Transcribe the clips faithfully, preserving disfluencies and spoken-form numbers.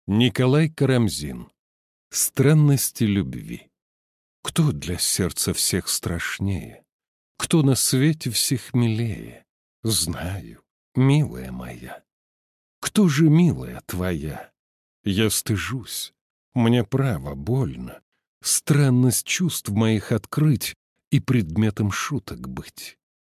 Николай Карамзин. Странности любви. Кто для сердца всех страшнее? Кто на свете всех милее? Знаю, милая моя. Кто же, милая твоя? Я стыжусь, мне право больно странность чувств моих открыть и предметом шуток быть.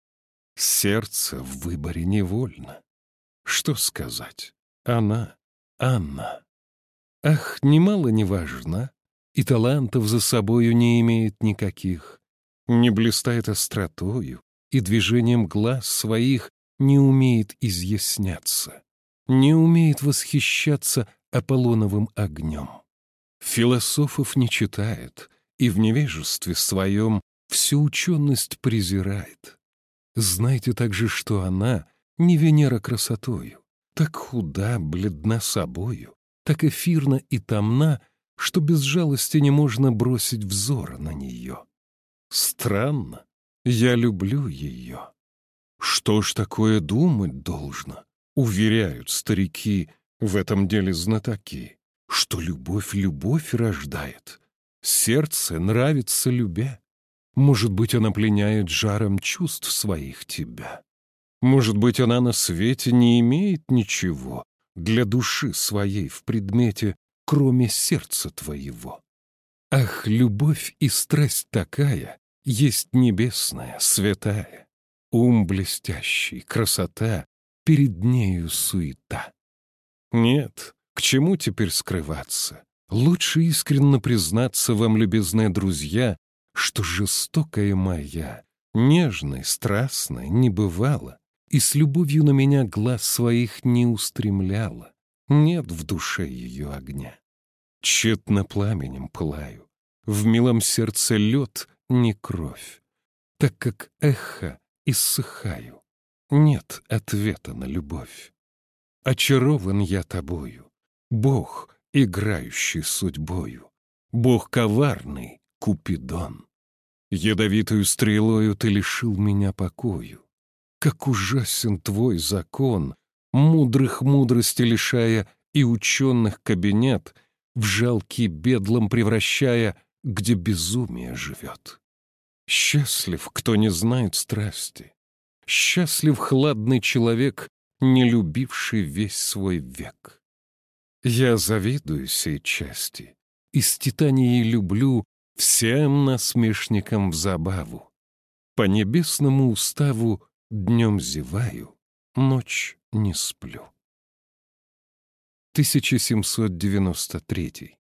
Сердце в выборе невольно. Что сказать? Она, Анна. Ах, немало не важна, и талантов за собою не имеет никаких, не блистает остротою, и движением глаз своих не умеет изъясняться, не умеет восхищаться Аполлоновым огнем. Философов не читает, и в невежестве своем всю ученость презирает. Знайте также, что она не Венера красотою, так худа, бледна собою, так эфирна и томна, что без жалости не можно бросить взора на нее. Странно, я люблю ее. Что ж такое думать должно? Уверяют старики, в этом деле знатоки, что любовь любовь рождает. Сердце нравится любя. Может быть, она пленяет жаром чувств своих тебя. Может быть, она на свете не имеет ничего для души своей в предмете, кроме сердца твоего. Ах, любовь и страсть такая есть небесная, святая, ум блестящий, красота, перед нею суета. Нет, к чему теперь скрываться? Лучше искренно признаться вам, любезные друзья, что жестокая моя, нежной, страстной не бывала, и с любовью на меня глаз своих не устремляла. Нет в душе ее огня. Тщетно пламенем пылаю, в милом сердце лед, не кровь. Так как эхо иссыхаю, нет ответа на любовь. Очарован я тобою, Бог, играющий судьбою, Бог коварный, Купидон. Ядовитую стрелою ты лишил меня покою. Как ужасен твой закон, мудрых мудрости лишая и ученых кабинет, в жалкий бедлом превращая, где безумие живет. Счастлив, кто не знает страсти. Счастлив хладный человек, не любивший весь свой век. Я завидую сей части, из титании люблю всем насмешникам в забаву. По небесному уставу днем зеваю, ночь не сплю. тысяча семьсот девяносто третий.